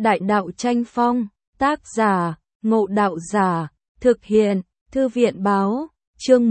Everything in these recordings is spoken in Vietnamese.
Đại đạo tranh phong, tác giả, Ngộ Đạo Giả, thực hiện, Thư viện báo, chương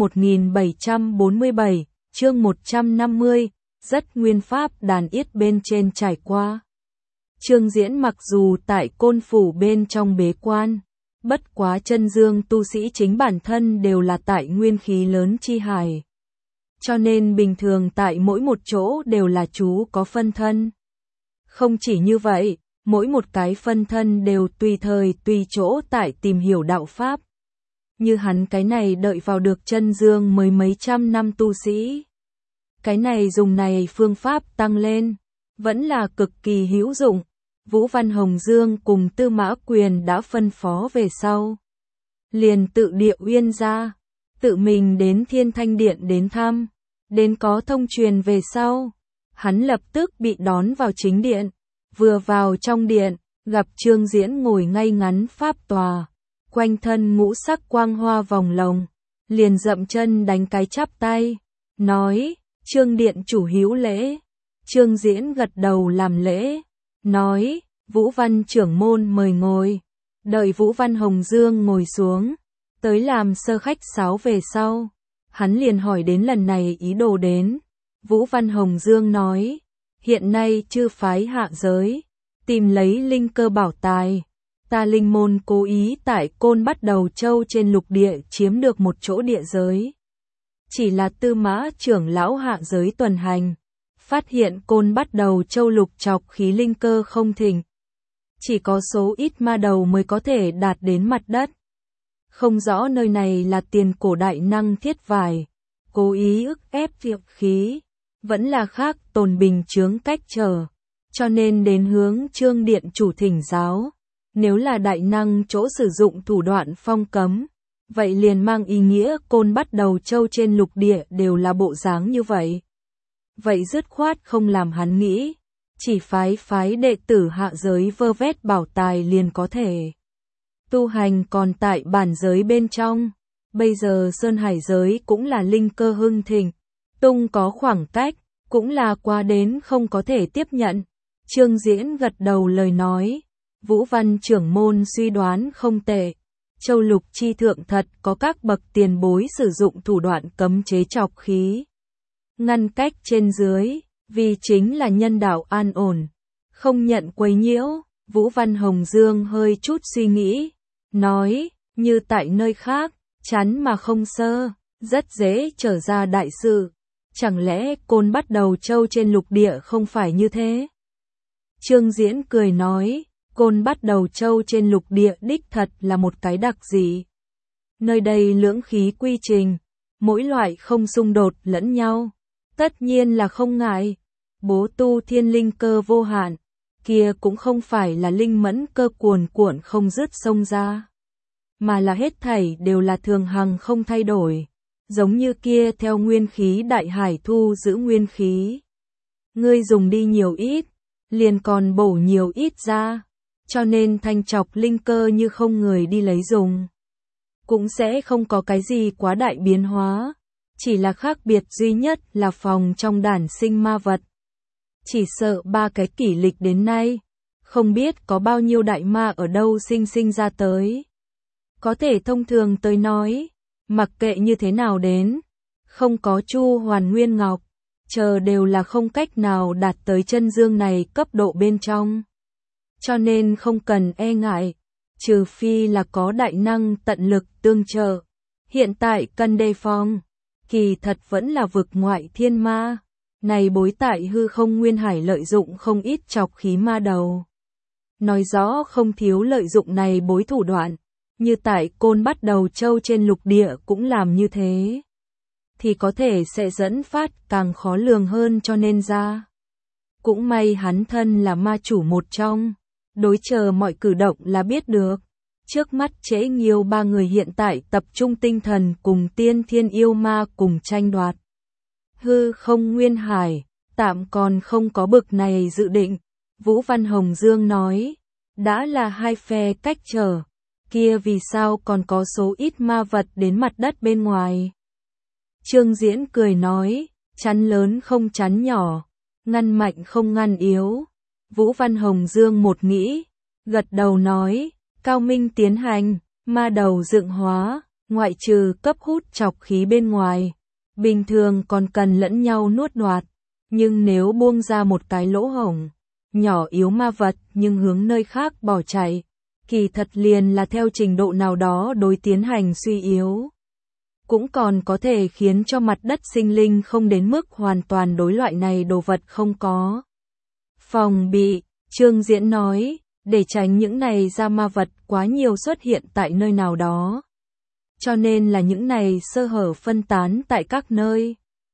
1747, chương 150, rất nguyên pháp đàn yết bên trên trải qua. Trương Diễn mặc dù tại Côn Phủ bên trong bế quan, bất quá chân dương tu sĩ chính bản thân đều là tại nguyên khí lớn chi hải. Cho nên bình thường tại mỗi một chỗ đều là chú có phân thân. Không chỉ như vậy, mỗi một cái phân thân đều tùy thời tùy chỗ tại tìm hiểu đạo pháp. Như hắn cái này đợi vào được chân dương mới mấy trăm năm tu sĩ. Cái này dùng này phương pháp tăng lên, vẫn là cực kỳ hữu dụng. Vũ Văn Hồng Dương cùng Tư Mã Quyền đã phân phó về sau. Liền tự địa uyên ra, tự mình đến Thiên Thanh Điện đến thăm, đến có thông truyền về sau. Hắn lập tức bị đón vào chính điện, vừa vào trong điện, gặp Trương Diễn ngồi ngay ngắn pháp tòa, quanh thân ngũ sắc quang hoa vòng lồng, liền dậm chân đánh cái chắp tay, nói, Trương Điện chủ hữu lễ. Trương Diễn gật đầu làm lễ, nói, Vũ Văn trưởng môn mời ngồi, đợi Vũ Văn Hồng Dương ngồi xuống, tới làm sơ khách sáo về sau, hắn liền hỏi đến lần này ý đồ đến. Vũ Văn Hồng Dương nói, hiện nay chư phái hạ giới, tìm lấy linh cơ bảo tài, ta linh môn cố ý tại Côn Bắt Đầu Châu trên lục địa chiếm được một chỗ địa giới. Chỉ là Tư Mã trưởng lão hạ giới tuần hành, phát hiện Côn Bắt Đầu Châu lục trọc khí linh cơ không thịnh. Chỉ có số ít ma đầu mới có thể đạt đến mặt đất. Không rõ nơi này là tiền cổ đại năng thiết vải, cố ý ức ép việc khí, vẫn là khác tồn bình chướng cách trở, cho nên đến hướng Trương Điện chủ thỉnh giáo. Nếu là đại năng chỗ sử dụng thủ đoạn phong cấm, vậy liền mang ý nghĩa Côn Bắt Đầu Châu trên lục địa đều là bộ dáng như vậy. Vậy dứt khoát không làm hắn nghĩ, chỉ phái đệ tử hạ giới vơ vét bảo tài liền có thể. Tu hành còn tại bản giới bên trong, bây giờ Sơn Hải giới cũng là linh cơ hưng thịnh, tung có khoảng cách, cũng là qua đến không có thể tiếp nhận. Trương Diễn gật đầu lời nói, Vũ Văn trưởng môn suy đoán không tệ, châu lục chi thượng thật có các bậc tiền bối sử dụng thủ đoạn cấm chế trọc khí, ngăn cách trên dưới, vì chính là nhân đạo an ổn, không nhận quấy nhiễu. Vũ Văn Hồng Dương hơi chút suy nghĩ, nói, như tại nơi khác, chắn mà không sơ, rất dễ trở ra đại sự. Chẳng lẽ Côn Bắt Đầu Châu trên lục địa không phải như thế? Trương Diễn cười nói, Côn Bắt Đầu Châu trên lục địa đích thật là một cái đặc dị. Nơi đây lưỡng khí quy trình, mỗi loại không xung đột lẫn nhau, tất nhiên là không ngại. Bố tu thiên linh cơ vô hạn, kia cũng không phải là linh mẫn cơ cuồn cuộn không dứt xông ra, mà là hết thảy đều là thường hằng không thay đổi. Giống như kia theo nguyên khí đại hải thu giữ nguyên khí. Ngươi dùng đi nhiều ít, liền còn bổ nhiều ít ra, cho nên thanh trọc linh cơ như không người đi lấy dùng. Cũng sẽ không có cái gì quá đại biến hóa, chỉ là khác biệt duy nhất là phòng trong đản sinh ma vật. Chỉ sợ 3 cái kỷ lịch đến nay, không biết có bao nhiêu đại ma ở đâu sinh ra tới. Có thể thông thường tới nói, mặc kệ như thế nào đến, không có Chu Hoàn Nguyên Ngọc, chờ đều là không cách nào đạt tới chân dương này cấp độ bên trong. Cho nên không cần e ngại, trừ phi là có đại năng tận lực tương trợ. Hiện tại cần đề phòng, kỳ thật vẫn là vực ngoại thiên ma. Này bối tại hư không nguyên hải lợi dụng không ít trọc khí ma đầu. Nói rõ không thiếu lợi dụng này bối thủ đoạn. Như tại Côn Bắt Đầu Châu trên lục địa cũng làm như thế, thì có thể sẽ dẫn phát càng khó lường hơn cho nên ra. Cũng may hắn thân là ma chủ một trong, đối chờ mọi cử động là biết được. Trước mắt Trễ Nghiêu 3 người hiện tại tập trung tinh thần cùng tiên thiên yêu ma cùng tranh đoạt. Hư không nguyên hải, tạm còn không có bực này dự định. Vũ Văn Hồng Dương nói, đã là hai phe cách trở. Kia vì sao còn có số ít ma vật đến mặt đất bên ngoài? Trương Diễn cười nói, chắn lớn không chắn nhỏ, ngăn mạnh không ngăn yếu. Vũ Văn Hồng Dương một nghĩ, gật đầu nói, cao minh tiến hành, ma đầu dựng hóa, ngoại trừ cấp hút chọc khí bên ngoài, bình thường còn cần lẫn nhau nuốt đoạt, nhưng nếu buông ra một cái lỗ hổng, nhỏ yếu ma vật nhưng hướng nơi khác bỏ chạy, kỳ thật liền là theo trình độ nào đó đối tiến hành suy yếu. Cũng còn có thể khiến cho mặt đất sinh linh không đến mức hoàn toàn đối loại này đồ vật không có. Phòng bị, Trương Diễn nói, để tránh những này ra ma vật quá nhiều xuất hiện tại nơi nào đó. Cho nên là những này sơ hở phân tán tại các nơi.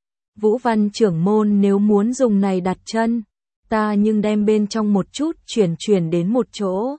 Vũ Văn trưởng môn nếu muốn dùng này đặt chân, ta nhưng đem bên trong một chút chuyển đến một chỗ.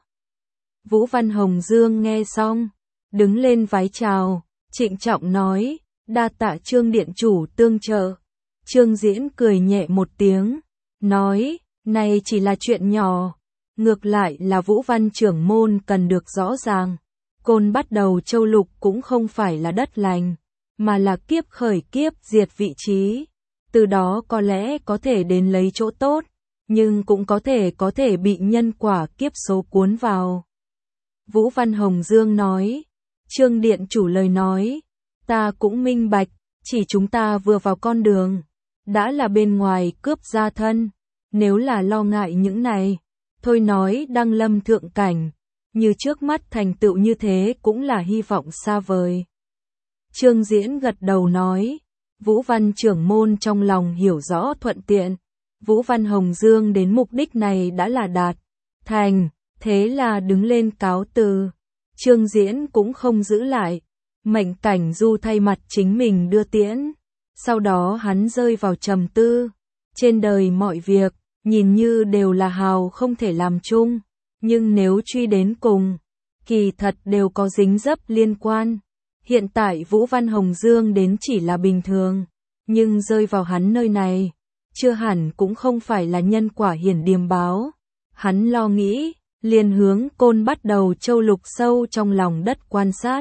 Vũ Văn Hồng Dương nghe xong, đứng lên vái chào, trịnh trọng nói, đa tạ Trương điện chủ tương trợ. Trương Diễn cười nhẹ một tiếng, nói, này chỉ là chuyện nhỏ, ngược lại là Vũ Văn trưởng môn cần được rõ ràng. Côn bắt đầu châu lục cũng không phải là đất lành, mà là kiếp khởi kiếp diệt vị trí. Từ đó có lẽ có thể đến lấy chỗ tốt, nhưng cũng có thể bị nhân quả kiếp số cuốn vào. Vũ Văn Hồng Dương nói, Trương điện chủ lời nói, ta cũng minh bạch, chỉ chúng ta vừa vào con đường, đã là bên ngoài cướp gia thân, nếu là lo ngại những này, thôi nói đăng lâm thượng cảnh, như trước mắt thành tựu như thế cũng là hy vọng xa vời. Trương Diễn gật đầu nói, Vũ Văn trưởng môn trong lòng hiểu rõ thuận tiện, Vũ Văn Hồng Dương đến mục đích này đã là đạt thành, thế là đứng lên cáo từ. Trương Diễn cũng không giữ lại, Mệnh Cảnh Du thay mặt chính mình đưa tiễn. Sau đó hắn rơi vào trầm tư, trên đời mọi việc, nhìn như đều là hào không thể làm chung, nhưng nếu truy đến cùng, kỳ thật đều có dính dấp liên quan. Hiện tại Vũ Văn Hồng Dương đến chỉ là bình thường, nhưng rơi vào hắn nơi này, chưa hẳn cũng không phải là nhân quả hiển điềm báo. Hắn lo nghĩ, liền hướng Côn bắt đầu châu lục sâu trong lòng đất quan sát.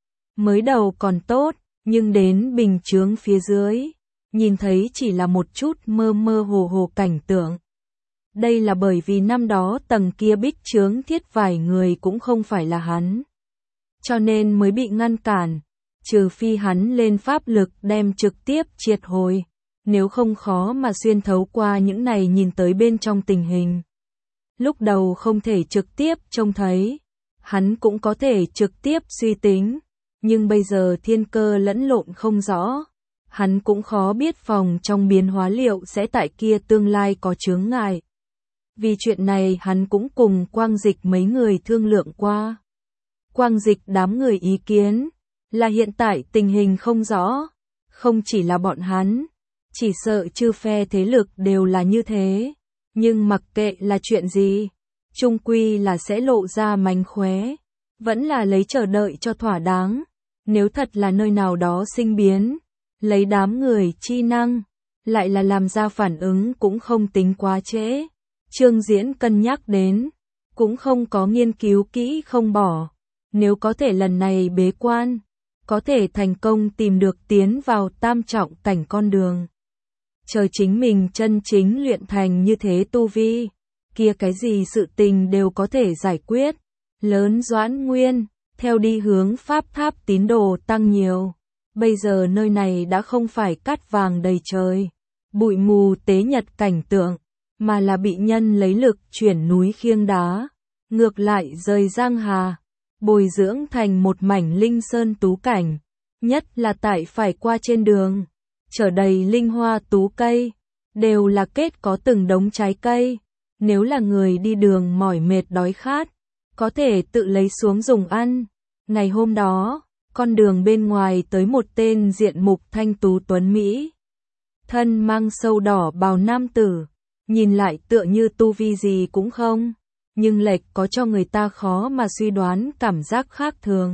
Mới đầu còn tốt, nhưng đến bình chướng phía dưới, nhìn thấy chỉ là một chút mơ mơ hồ hồ cảnh tượng. Đây là bởi vì năm đó tầng kia bích chướng thiết vài người cũng không phải là hắn, cho nên mới bị ngăn cản, trừ phi hắn lên pháp lực đem trực tiếp triệt hồi, nếu không khó mà xuyên thấu qua những này nhìn tới bên trong tình hình. Lúc đầu không thể trực tiếp trông thấy, hắn cũng có thể trực tiếp suy tính, nhưng bây giờ thiên cơ lẫn lộn không rõ, hắn cũng khó biết phòng trong biến hóa liệu sẽ tại kia tương lai có chướng ngại. Vì chuyện này hắn cũng cùng Quang Dịch mấy người thương lượng qua. Quang Dịch đám người ý kiến là hiện tại tình hình không rõ, không chỉ là bọn hắn, chỉ sợ chư phe thế lực đều là như thế, nhưng mặc kệ là chuyện gì, chung quy là sẽ lộ ra mánh khóe, vẫn là lấy chờ đợi cho thỏa đáng. Nếu thật là nơi nào đó sinh biến, lấy đám người chi năng, lại là làm ra phản ứng cũng không tính quá trễ. Trương Diễn cân nhắc đến, cũng không có nghiên cứu kỹ không bỏ. Nếu có thể lần này bế quan, có thể thành công tìm được tiến vào tam trọng cảnh con đường. Chờ chính mình chân chính luyện thành như thế tu vi, kia cái gì sự tình đều có thể giải quyết. Lớn Doãn Nguyên, theo đi hướng pháp tháp tín đồ tăng nhiều. Bây giờ nơi này đã không phải cát vàng đầy trời, bụi mù tế nhật cảnh tượng, mà là bị nhân lấy lực chuyển núi khiêng đá, ngược lại rời giang hà, bồi dưỡng thành một mảnh linh sơn tú cảnh, nhất là tại phải qua trên đường, chở đầy linh hoa tú cây, đều là kết có từng đống trái cây, nếu là người đi đường mỏi mệt đói khát, có thể tự lấy xuống dùng ăn. Ngày hôm đó, con đường bên ngoài tới một tên diện mục thanh tú tuấn Mỹ, thân mang sâu đỏ bào nam tử, nhìn lại tựa như tu vi gì cũng không, nhưng lệch có cho người ta khó mà suy đoán cảm giác khác thường.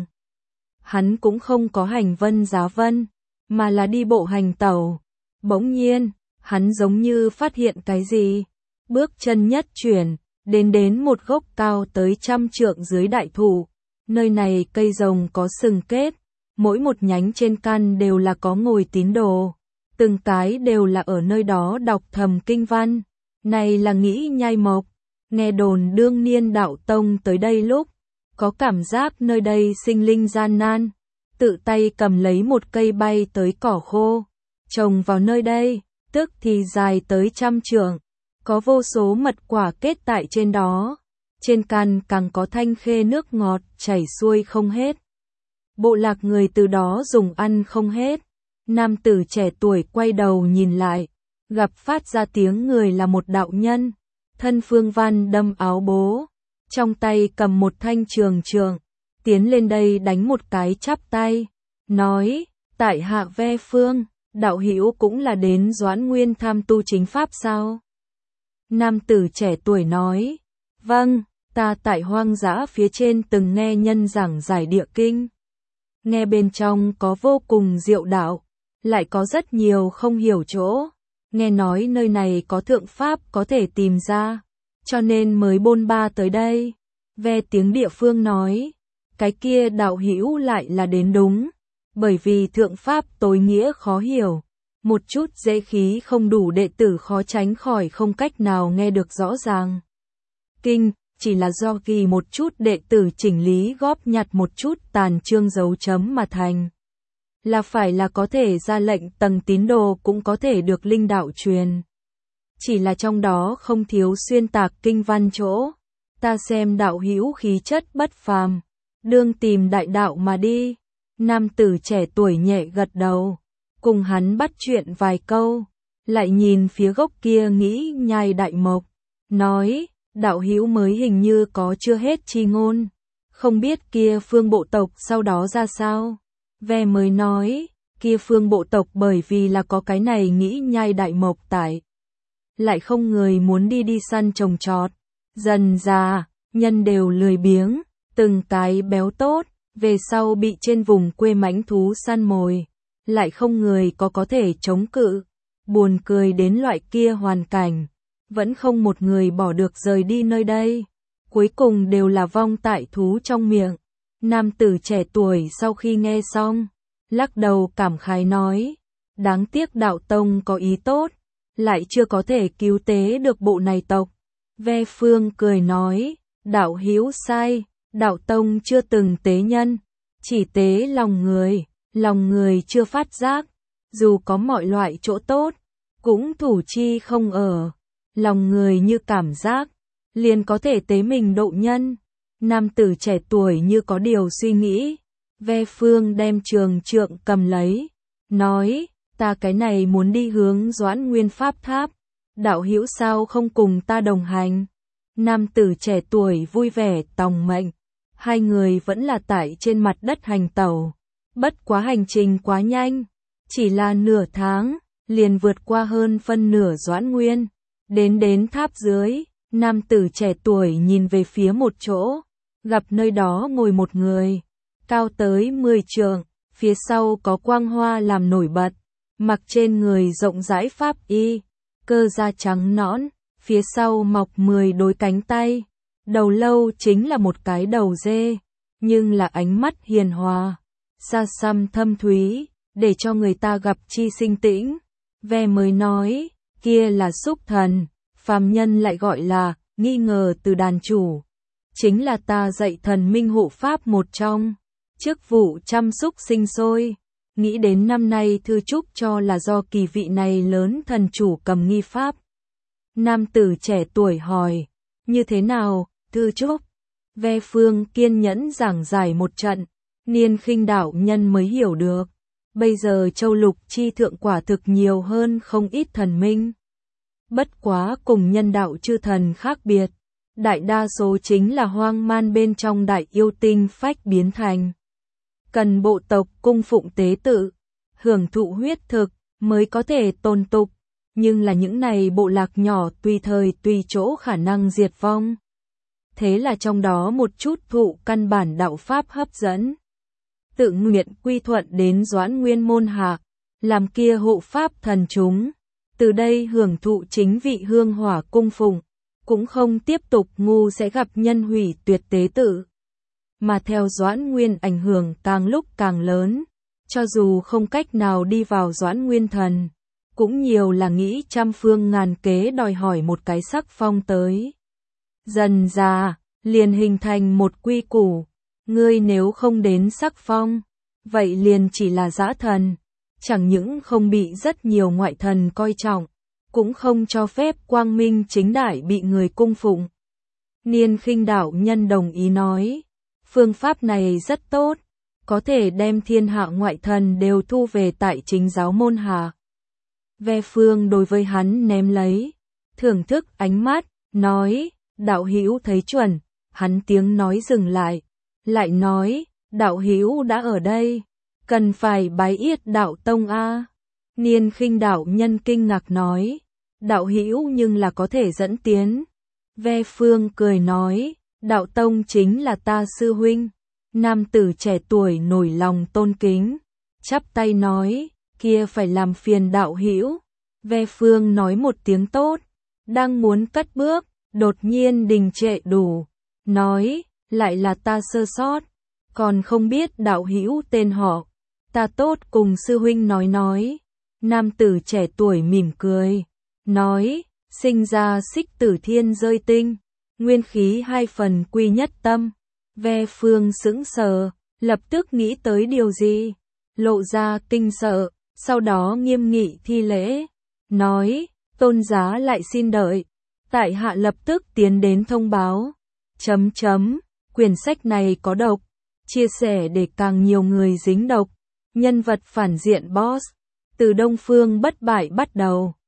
Hắn cũng không có hành vân giá vân, mà là đi bộ hành tẩu. Bỗng nhiên, hắn giống như phát hiện cái gì, bước chân nhất chuyển, đến một gốc cao tới 100 trượng dưới đại thụ. Nơi này cây rồng có sừng kết, mỗi một nhánh trên căn đều là có ngồi tín đồ, từng cái đều là ở nơi đó đọc thầm kinh văn. Này là nghĩ nhai mộc, Nghe đồn đương niên đạo tông tới đây lúc, có cảm giác nơi đây sinh linh gian nan, tự tay cầm lấy một cây bay tới cỏ khô, trồng vào nơi đây, tức thì dài tới 100 trượng, có vô số mật quả kết tại trên đó, trên cành càng có thanh khê nước ngọt chảy xuôi không hết. Bộ lạc người từ đó dùng ăn không hết. Nam tử trẻ tuổi quay đầu nhìn lại, gặp phát ra tiếng người là một đạo nhân, thân phương văn đâm áo bố, trong tay cầm một thanh trường trượng, tiến lên đây đánh một cái chắp tay, nói, tại hạ Ve Phương, đạo hữu cũng là đến Doãn Nguyên tham tu chính pháp sao? Nam tử trẻ tuổi nói, vâng, ta tại hoang dã phía trên từng nghe nhân giảng giải địa kinh. Nghe bên trong có vô cùng diệu đạo, lại có rất nhiều không hiểu chỗ, nghe nói nơi này có thượng pháp có thể tìm ra, cho nên mới bôn ba tới đây. Ve tiếng địa phương nói, cái kia đạo hữu lại là đến đúng, bởi vì thượng pháp tối nghĩa khó hiểu, một chút dễ khí không đủ đệ tử khó tránh khỏi không cách nào nghe được rõ ràng. Kinh, chỉ là do kỳ một chút đệ tử chỉnh lý góp nhặt một chút tàn chương dấu chấm mà thành. Là phải là có thể ra lệnh tầng tín đồ cũng có thể được linh đạo truyền. Chỉ là trong đó không thiếu xuyên tạc kinh văn chỗ. Ta xem đạo hữu khí chất bất phàm, đương tìm đại đạo mà đi. Nam tử trẻ tuổi nhẹ gật đầu, cùng hắn bắt chuyện vài câu, lại nhìn phía gốc kia nghĩ nhai đại mộc, nói, đạo hữu mới hình như có chưa hết chi ngôn, không biết kia phương bộ tộc sau đó ra sao. Ve mới nói, kia phương bộ tộc bởi vì là có cái này nghĩ nhai đại mộc tại, lại không người muốn đi săn trồng trọt, dần già, nhân đều lười biếng, từng cái béo tốt, về sau bị trên vùng quê mãnh thú săn mồi, lại không người có thể chống cự, buồn cười đến loại kia hoàn cảnh, vẫn không một người bỏ được rời đi nơi đây, cuối cùng đều là vong tại thú trong miệng. Nam tử trẻ tuổi sau khi nghe xong, lắc đầu cảm khái nói, đáng tiếc đạo tông có ý tốt, lại chưa có thể cứu tế được bộ này tộc. Ve Phương cười nói, đạo hữu sai, đạo tông chưa từng tế nhân, chỉ tế lòng người chưa phát giác, dù có mọi loại chỗ tốt, cũng thủ chi không ở, lòng người như cảm giác, liền có thể tế mình độ nhân. Nam tử trẻ tuổi như có điều suy nghĩ, Ve Phương đem trường trượng cầm lấy, nói, ta cái này muốn đi hướng Doãn Nguyên Pháp Tháp, đạo hữu sao không cùng ta đồng hành. Nam tử trẻ tuổi vui vẻ tòng mệnh, hai người vẫn là tại trên mặt đất hành tẩu, bất quá hành trình quá nhanh, chỉ là nửa tháng, liền vượt qua hơn phân nửa Doãn Nguyên, đến tháp dưới, nam tử trẻ tuổi nhìn về phía một chỗ, gặp nơi đó ngồi một người, cao tới 10 trượng, phía sau có quang hoa làm nổi bật, mặc trên người rộng rãi pháp y, cơ da trắng nõn, phía sau mọc 10 đôi cánh tay, đầu lâu chính là một cái đầu dê, nhưng là ánh mắt hiền hòa, xa xăm thâm thúy, để cho người ta gặp chi sinh tĩnh. Ve mới nói, kia là xúc thần, phàm nhân lại gọi là nghi ngờ từ đàn chủ, chính là ta dạy thần minh hộ pháp một trong, chức vụ chăm xúc sinh sôi, nghĩ đến năm nay thư trúc cho là do kỳ vị này lớn thần chủ cầm nghi pháp. Nam tử trẻ tuổi hỏi, như thế nào, thư trúc? Ve Phương kiên nhẫn giảng giải một trận, Niên Khinh đạo nhân mới hiểu được, bây giờ châu lục chi thượng quả thực nhiều hơn không ít thần minh. Bất quá cùng nhân đạo chư thần khác biệt, đại đa số chính là hoang man bên trong đại yêu tinh phách biến thành. Cần bộ tộc cung phụng tế tự, hưởng thụ huyết thực mới có thể tồn tục, nhưng là những này bộ lạc nhỏ tùy thời tùy chỗ khả năng diệt vong. Thế là trong đó một chút thụ căn bản đạo pháp hấp dẫn, tự nguyện quy thuận đến Doãn Nguyên môn hạ, làm kia hộ pháp thần chúng, từ đây hưởng thụ chính vị hương hỏa cung phụng, cũng không tiếp tục ngu sẽ gặp nhân hủy tuyệt tế tự. Mà theo Doãn Nguyên ảnh hưởng càng lúc càng lớn, cho dù không cách nào đi vào Doãn Nguyên thần, cũng nhiều là nghĩ trăm phương ngàn kế đòi hỏi một cái sắc phong tới. Dần dà, liền hình thành một quy củ. Ngươi nếu không đến sắc phong, vậy liền chỉ là dã thần. Chẳng những không bị rất nhiều ngoại thần coi trọng, cũng không cho phép quang minh chính đại bị người cung phụng. Niên Khinh đạo nhân đồng ý nói, phương pháp này rất tốt, có thể đem thiên hạ ngoại thần đều thu về tại chính giáo môn hạ. Ve Phương đối với hắn ném lấy, thưởng thức ánh mắt, nói, đạo hữu thấy chuẩn. Hắn tiếng nói dừng lại nói, đạo hữu đã ở đây, cần phải bái yết đạo tông a. Niên Khinh đạo nhân kinh ngạc nói, đạo hữu nhưng là có thể dẫn tiến. Ve Phương cười nói, đạo tông chính là ta sư huynh. Nam tử trẻ tuổi nổi lòng tôn kính, chắp tay nói, kia phải làm phiền đạo hữu. Ve Phương nói một tiếng tốt, đang muốn cất bước, đột nhiên đình trệ đủ, nói, lại là ta sơ sót, còn không biết đạo hữu tên họ, ta tốt cùng sư huynh nói. Nam tử trẻ tuổi mỉm cười, nói, sinh ra Xích Tử Thiên rơi tinh, nguyên khí 2 phần quy nhất tâm. Ve Phương sững sờ, lập tức nghĩ tới điều gì, lộ ra kinh sợ, sau đó nghiêm nghị thi lễ, nói, tôn giá lại xin đợi, tại hạ lập tức tiến đến thông báo. Quyển sách này có độc, chia sẻ để càng nhiều người dính độc. Nhân vật phản diện boss, từ Đông Phương Bất Bại bắt đầu.